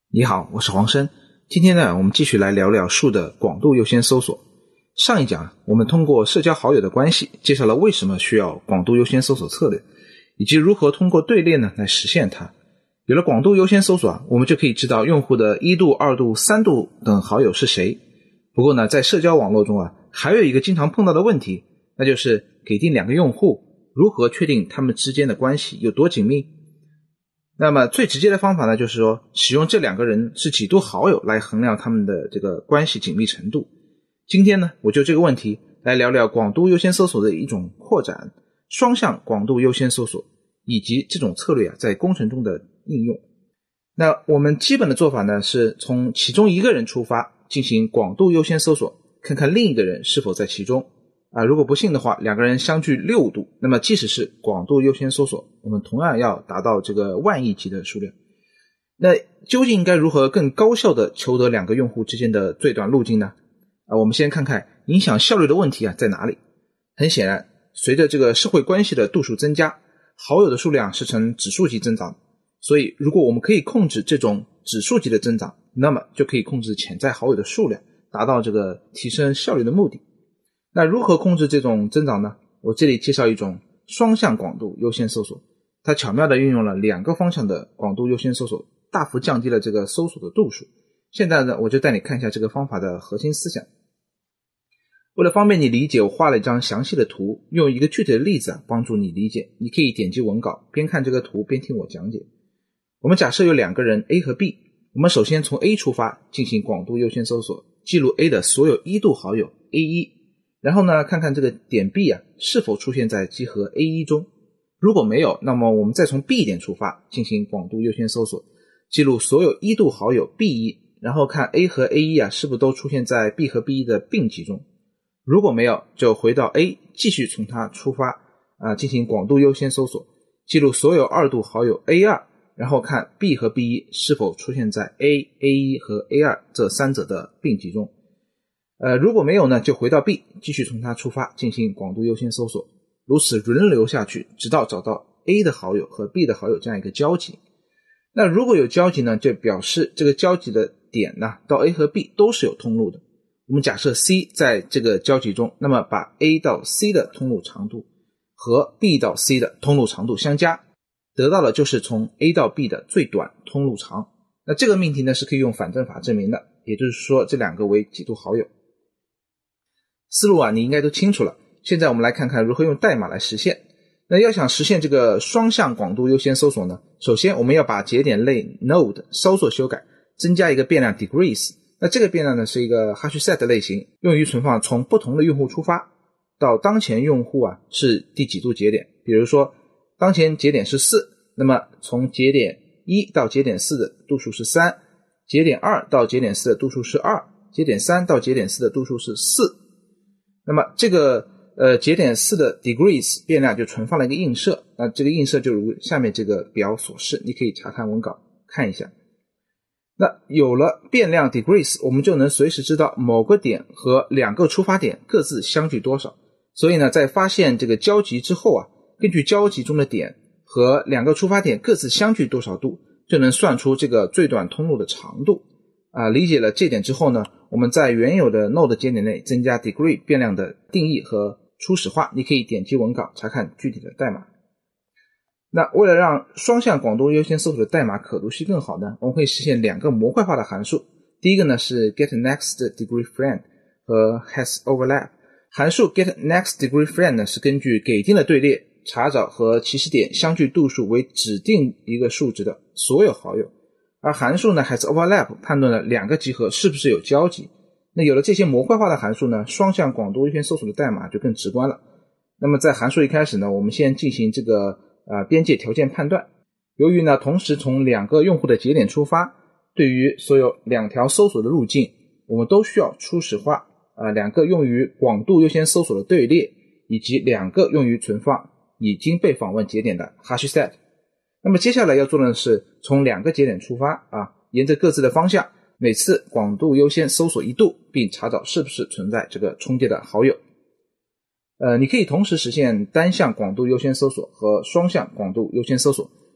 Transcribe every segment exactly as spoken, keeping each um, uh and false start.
你好，我是黄生。今天呢，我们继续来聊聊树的广度优先搜索。上一讲我们通过社交好友的关系介绍了为什么需要广度优先搜索策略，以及如何通过队列呢来实现它。有了广度优先搜索啊，我们就可以知道用户的一度、二度、三度等好友是谁。不过呢，在社交网络中啊，还有一个经常碰到的问题，那就是给定两个用户，如何确定他们之间的关系有多紧密？那么最直接的方法呢，就是说使用这两个人是几度好友来衡量他们的这个关系紧密程度。今天呢，我就这个问题来聊聊广度优先搜索的一种扩展，双向广度优先搜索，以及这种策略啊在工程中的应用。那我们基本的做法呢，是从其中一个人出发进行广度优先搜索，看看另一个人是否在其中。啊，如果不幸的话，两个人相距六度，那么即使是广度优先搜索，我们同样要达到这个万亿级的数量。那究竟应该如何更高效的求得两个用户之间的最短路径呢？啊，我们先看看影响效率的问题啊在哪里。很显然，随着这个社会关系的度数增加，好友的数量是呈指数级增长，所以如果我们可以控制这种指数级的增长，那么就可以控制潜在好友的数量，达到这个提升效率的目的。那如何控制这种增长呢？我这里介绍一种双向广度优先搜索，它巧妙地运用了两个方向的广度优先搜索，大幅降低了这个搜索的度数。现在呢，我就带你看一下这个方法的核心思想。为了方便你理解，我画了一张详细的图，用一个具体的例子啊帮助你理解。你可以点击文稿，边看这个图边听我讲解。我们假设有两个人 A 和 B， 我们首先从 A 出发进行广度优先搜索，记录 A 的所有一度好友 A 一。然后呢，看看这个点 B 啊是否出现在集合 A 一 中。如果没有，那么我们再从 B 点出发进行广度优先搜索，记录所有一度好友 B 一， 然后看 A 和 A 一 啊是不是都出现在 B 和 B 一 的并集中。如果没有，就回到 A 继续从它出发啊进行广度优先搜索，记录所有二度好友 A 二， 然后看 B 和 B 一 是否出现在 A、A 一 和 A 二 这三者的并集中。呃，如果没有呢，就回到 B， 继续从它出发进行广度优先搜索，如此轮流下去，直到找到 A 的好友和 B 的好友这样一个交集。那如果有交集呢，就表示这个交集的点呢，到 A 和 B 都是有通路的。我们假设 C 在这个交集中，那么把 A 到 C 的通路长度和 B 到 C 的通路长度相加，得到的就是从 A 到 B 的最短通路长。那这个命题呢是可以用反证法证明的，也就是说这两个为几度好友。思路啊，你应该都清楚了。现在我们来看看如何用代码来实现。那要想实现这个双向广度优先搜索呢，首先我们要把节点类 node 稍作修改，增加一个变量 degrees。那这个变量呢是一个 hashset 类型，用于存放从不同的用户出发到当前用户啊是第几度节点。比如说当前节点是四，那么从节点一到节点四的度数是三，节点二到节点四的度数是二，节点三到节点四的度数是四。那么这个呃节点四的 degrees 变量就存放了一个映射，那这个映射就如下面这个表所示，你可以查看文稿看一下。那有了变量 degrees， 我们就能随时知道某个点和两个出发点各自相距多少。所以呢，在发现这个交集之后啊，根据交集中的点和两个出发点各自相距多少度，就能算出这个最短通路的长度。啊，理解了这点之后呢，我们在原有的 node 节点内增加 degree 变量的定义和初始化，你可以点击文稿查看具体的代码。那为了让双向广度优先搜索的代码可读性更好呢，我们会实现两个模块化的函数。第一个呢是 getNextDegreeFriend 和 hasOverlap。函数 getNextDegreeFriend 呢是根据给定的队列查找和起始点相距度数为指定一个数值的所有好友，而函数呢 hasOverlap 判断了两个集合是不是有交集。那有了这些模块化的函数呢，双向广度优先搜索的代码就更直观了。那么在函数一开始呢，我们先进行这个呃边界条件判断。由于呢同时从两个用户的节点出发，对于所有两条搜索的路径，我们都需要初始化呃两个用于广度优先搜索的队列，以及两个用于存放已经被访问节点的 hashset。那么接下来要做的是从两个节点出发啊，沿着各自的方向，每次广度优先搜索一度，并查找是不是存在这个重叠的好友。呃，你可以同时实现单向广度优先搜索和双向广度优先搜索，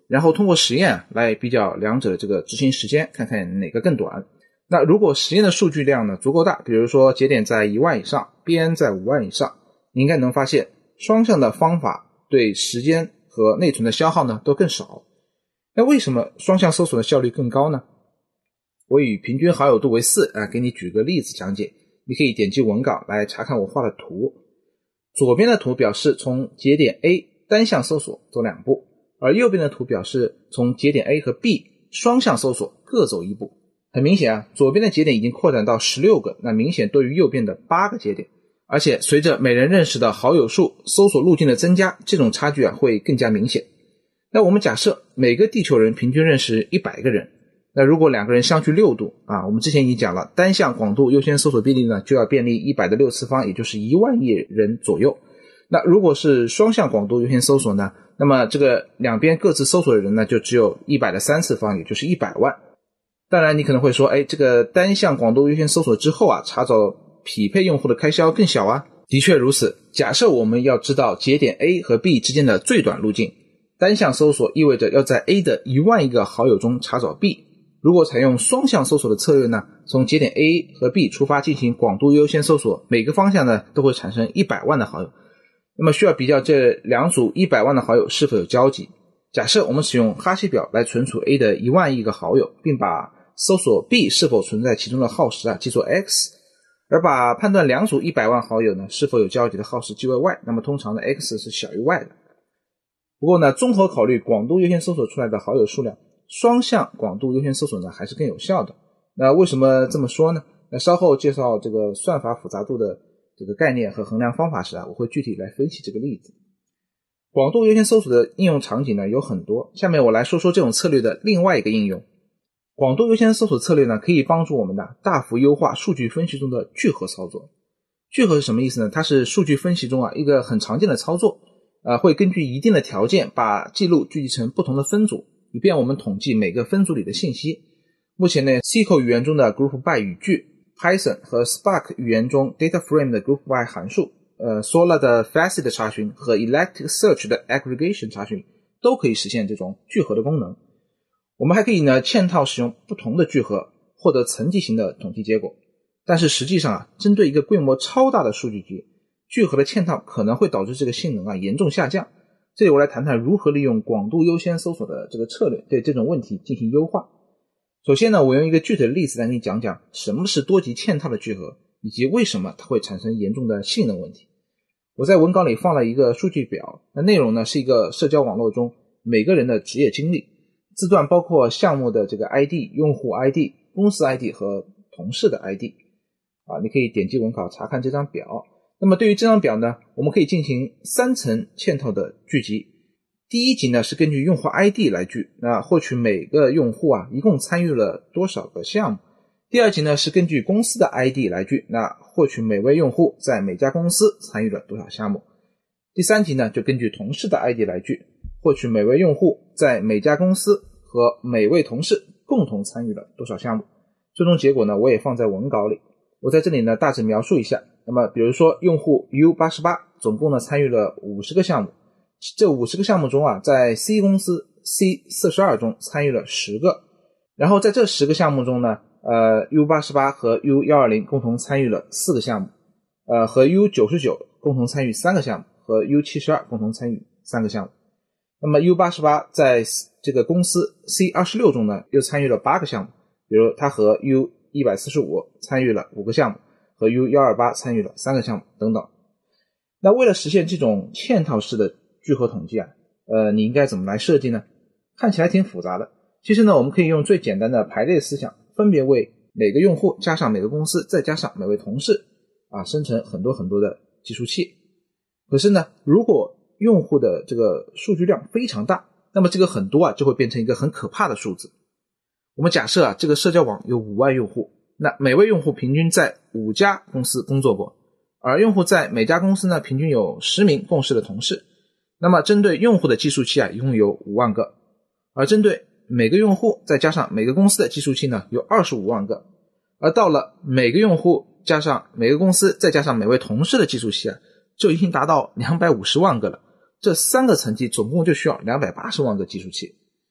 然后通过实验来比较两者的这个执行时间，看看哪个更短。那如果实验的数据量呢足够大，比如说节点在一万以上，边在五万以上，你应该能发现双向的方法对时间和内存的消耗呢都更少。那为什么双向搜索的效率更高呢？我以平均好友度为四啊，给你举个例子讲解。你可以点击文稿来查看我画的图。左边的图表示从节点 A 单向搜索走两步，而右边的图表示从节点 A 和 B 双向搜索各走一步。很明显啊，左边的节点已经扩展到十六个，那明显多于右边的八个节点。而且随着每人认识的好友数、搜索路径的增加，这种差距啊会更加明显。那我们假设每个地球人平均认识一百个人，那如果两个人相距六度啊，我们之前已经讲了，单向广度优先搜索比例呢就要便利一百的六次方，也就是一万亿人左右。那如果是双向广度优先搜索呢，那么这个两边各自搜索的人呢就只有一百的三次方，也就是一百万。当然你可能会说，哎，这个单向广度优先搜索之后啊，查找匹配用户的开销更小啊。的确如此，假设我们要知道节点 A 和 B 之间的最短路径，单向搜索意味着要在 A 的一万亿个好友中查找 B。如果采用双向搜索的策略呢，从节点 A 和 B 出发进行广度优先搜索，每个方向呢都会产生一百万的好友。那么需要比较这两组一百万的好友是否有交集。假设我们使用哈希表来存储 A 的一万亿个好友，并把搜索 B 是否存在其中的耗时啊记作 X， 而把判断两组一百万好友呢是否有交集的耗时记为 Y， 那么通常的 X 是小于 Y 的。不过呢，综合考虑广度优先搜索出来的好友数量，双向广度优先搜索呢还是更有效的。那为什么这么说呢？那稍后介绍这个算法复杂度的这个概念和衡量方法时啊，我会具体来分析这个例子。广度优先搜索的应用场景呢有很多，下面我来说说这种策略的另外一个应用。广度优先搜索策略呢可以帮助我们的大幅优化数据分析中的聚合操作。聚合是什么意思呢？它是数据分析中啊一个很常见的操作，呃，会根据一定的条件把记录聚集成不同的分组，以便我们统计每个分组里的信息。目前呢 S Q L 语言中的 group by 语句， Python 和 Spark 语言中 data frame 的 group by 函数，呃 Solr 的 facet 查询和 Elasticsearch 的 aggregation 查询都可以实现这种聚合的功能。我们还可以呢嵌套使用不同的聚合，获得层级型的统计结果。但是实际上啊，针对一个规模超大的数据集，聚合的嵌套可能会导致这个性能啊严重下降。这里我来谈谈如何利用广度优先搜索的这个策略对这种问题进行优化。首先呢，我用一个具体的例子来给你讲讲什么是多级嵌套的聚合，以及为什么它会产生严重的性能问题。我在文稿里放了一个数据表，那内容呢是一个社交网络中每个人的职业经历，字段包括项目的这个 I D、用户 I D、公司 I D 和同事的 I D。啊，你可以点击文稿查看这张表。那么对于这张表呢，我们可以进行三层嵌套的聚集。第一级呢是根据用户 I D 来聚，那获取每个用户啊一共参与了多少个项目。第二级呢是根据公司的 I D 来聚，那获取每位用户在每家公司参与了多少项目。第三级呢就根据同事的 I D 来聚，获取每位用户在每家公司和每位同事共同参与了多少项目。最终结果呢我也放在文稿里，我在这里呢大致描述一下。那么比如说用户 U 八十八 总共呢参与了五十个项目，这五十个项目中啊，在 C 公司 C 四十二 中参与了十个，然后在这十个项目中呢，呃 U 八十八 和 U 一二零 共同参与了四个项目，呃和 U 九十九 共同参与三个项目，和 U 七十二 共同参与三个项目。那么 U 八十八 在这个公司 C 二十六 中呢又参与了八个项目，比如它和 U 一百四十五 参与了五个项目，和 U 一二八 参与了三个项目等等。那为了实现这种嵌套式的聚合统计啊，呃，你应该怎么来设计呢？看起来挺复杂的。其实呢，我们可以用最简单的排列思想，分别为每个用户加上每个公司再加上每位同事啊，生成很多很多的计数器。可是呢，如果用户的这个数据量非常大，那么这个很多啊就会变成一个很可怕的数字。我们假设啊，这个社交网有五万用户，那每位用户平均在五家公司工作过，而用户在每家公司呢平均有十名共事的同事。那么针对用户的计数器啊一共有五万个，而针对每个用户再加上每个公司的计数器呢有二十五万个，而到了每个用户加上每个公司再加上每位同事的计数器啊就已经达到两百五十万个了。这三个层级总共就需要两百八十万个计数器。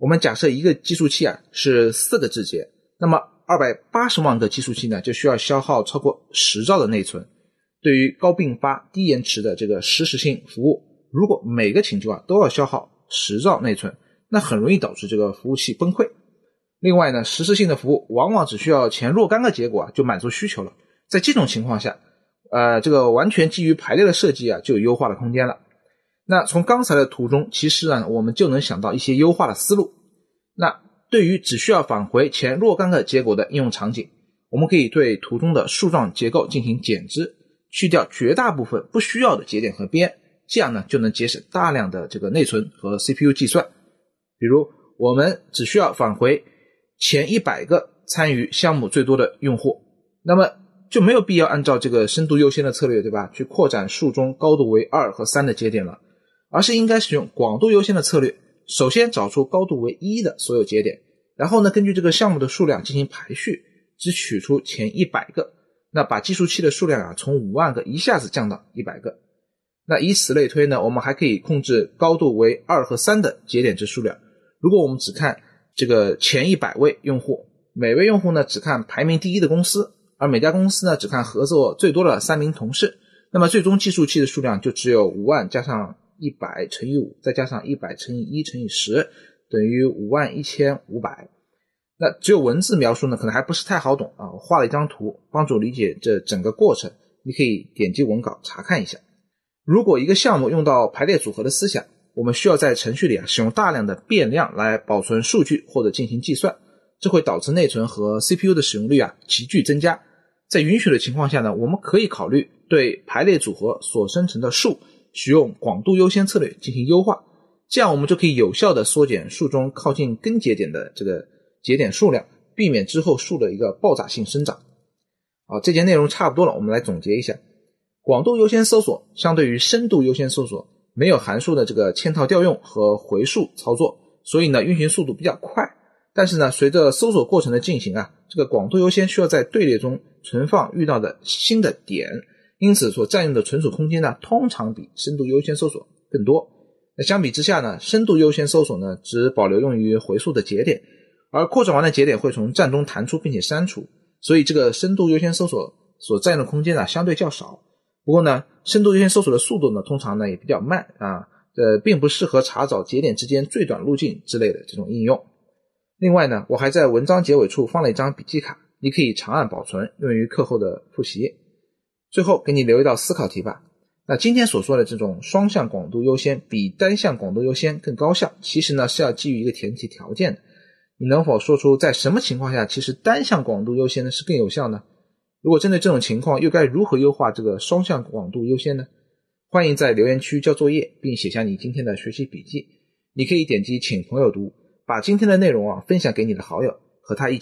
我们假设一个计数器啊是四个字节，那么二百八十万个计数器呢就需要消耗超过十兆的内存。对于高并发低延迟的这个实时性服务，如果每个请求啊都要消耗十兆内存，那很容易导致这个服务器崩溃。另外呢，实时性的服务往往只需要前若干个结果啊就满足需求了。在这种情况下，呃，这个完全基于排列的设计啊就有优化的空间了。那从刚才的图中，其实呢我们就能想到一些优化的思路。那对于只需要返回前若干个结果的应用场景，我们可以对图中的树状结构进行减支，去掉绝大部分不需要的节点和边，这样呢就能节省大量的这个内存和 C P U 计算。比如我们只需要返回前一百个参与项目最多的用户，那么就没有必要按照这个深度优先的策略，对吧，去扩展树中高度为二和三的节点了，而是应该使用广度优先的策略，首先找出高度为一的所有节点，然后呢根据这个项目的数量进行排序，只取出前一百个，那把计数器的数量啊从五万个一下子降到一百个。那以此类推呢，我们还可以控制高度为二和三的节点之数量。如果我们只看这个前一百位用户，每位用户呢只看排名第一的公司，而每家公司呢只看合作最多的三名同事，那么最终计数器的数量就只有五万加上一百乘以五，再加上一百乘以一乘以十，等于五万一千五百。那只有文字描述呢可能还不是太好懂啊，我画了一张图帮助理解这整个过程，你可以点击文稿查看一下。如果一个项目用到排列组合的思想，我们需要在程序里啊使用大量的变量来保存数据或者进行计算，这会导致内存和 C P U 的使用率啊急剧增加。在允许的情况下呢，我们可以考虑对排列组合所生成的数使用广度优先策略进行优化，这样我们就可以有效的缩减树中靠近根节点的这个节点数量，避免之后树的一个爆炸性生长。好，这节内容差不多了，我们来总结一下。广度优先搜索相对于深度优先搜索没有函数的这个嵌套调用和回溯操作，所以呢运行速度比较快。但是呢随着搜索过程的进行啊，这个广度优先需要在队列中存放遇到的新的点，因此所占用的存储空间呢通常比深度优先搜索更多。那相比之下呢，深度优先搜索呢只保留用于回溯的节点，而扩展完的节点会从站中弹出并且删除，所以这个深度优先搜索所占用的空间呢相对较少。不过呢深度优先搜索的速度呢通常呢也比较慢啊，呃，并不适合查找节点之间最短路径之类的这种应用。另外呢，我还在文章结尾处放了一张笔记卡，你可以长按保存，用于课后的复习。最后给你留一道思考题吧。那今天所说的这种双向广度优先比单向广度优先更高效，其实呢是要基于一个前提条件的。你能否说出在什么情况下其实单向广度优先呢是更有效呢？如果针对这种情况，又该如何优化这个双向广度优先呢？欢迎在留言区交作业，并写下你今天的学习笔记。你可以点击请朋友读，把今天的内容啊分享给你的好友，和他一起